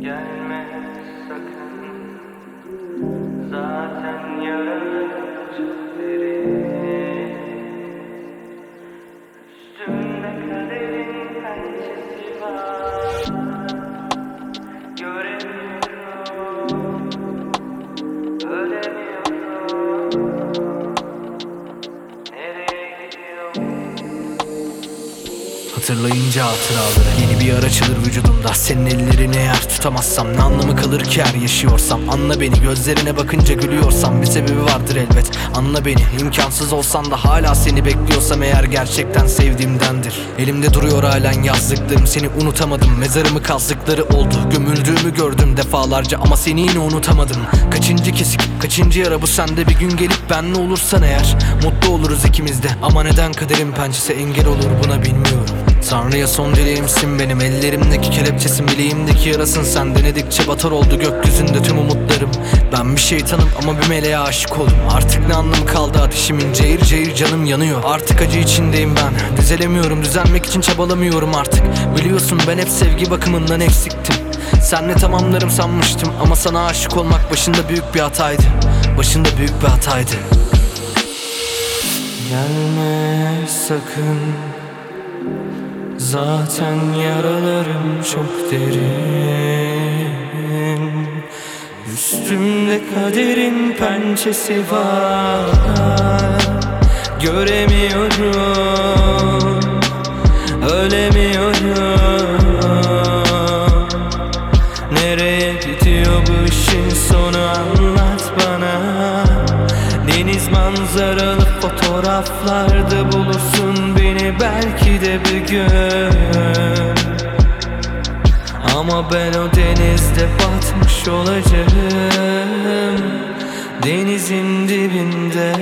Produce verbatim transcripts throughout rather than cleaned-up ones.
Gelme sakın, zaten yaralarım çok derin. Üstümde kaderin pençesi var, göremiyorum, ölemiyorum. Nereye gidiyorum? Hatırlayınca hatıraları yeni bir yara açılır vücudumda. Senin ellerini eğer tutamazsam ne anlamı kalır ki her yaşıyorsam? Anla beni, gözlerine bakınca gülüyorsam bir sebebi vardır elbet. Anla beni, imkansız olsan da hala seni bekliyorsam eğer gerçekten sevdiğimdendir. Elimde duruyor halen yazdıklarım, seni unutamadım. Mezarımı kazdıkları oldu, gömüldüğümü gördüm defalarca ama seni yine unutamadım. Kaçıncı kesik, kaçıncı yara bu sende? Bir gün gelip benle olursan eğer mutlu oluruz ikimiz de. Ama neden kaderin pençesi engel olur buna bilmiyorum. Tanrı'ya son dileğimsin benim, ellerimdeki kelepçesin, bileğimdeki yarasın sen. Denedikçe batar oldu gökyüzünde tüm umutlarım. Ben bir şeytanım ama bir meleğe aşık oldum. Artık ne anlamı kaldı ateşimin, cayır cayır canım yanıyor. Artık acı içindeyim ben, düzelemiyorum, düzelmek için çabalamıyorum artık. Biliyorsun ben hep sevgi bakımından eksiktim. Senle tamamlarım sanmıştım ama sana aşık olmak başında büyük bir hataydı. Başında büyük bir hataydı. Gelme sakın, zaten yaralarım çok derin. Üstümde kaderin pençesi var, göremiyorum, ölemiyorum. Nereye gidiyor bu işin sonu, anlat bana. Deniz manzaralı fotoğraflarda bulursun beni belki de bir gün. Ama ben o denizde batmış olacağım, denizin dibinde.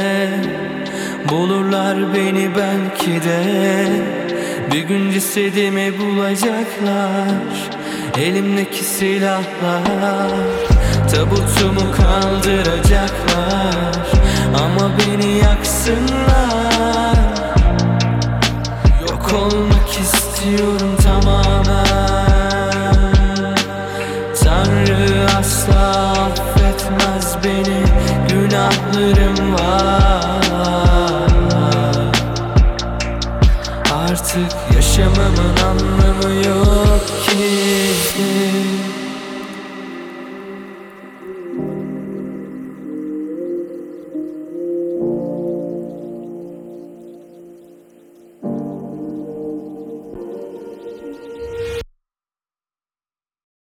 Bulurlar beni belki de, bir gün cesedimi bulacaklar. Elimdeki silahlar tabutumu kaldıracaklar. Ama beni yaksınlar, yok olmak istiyorum.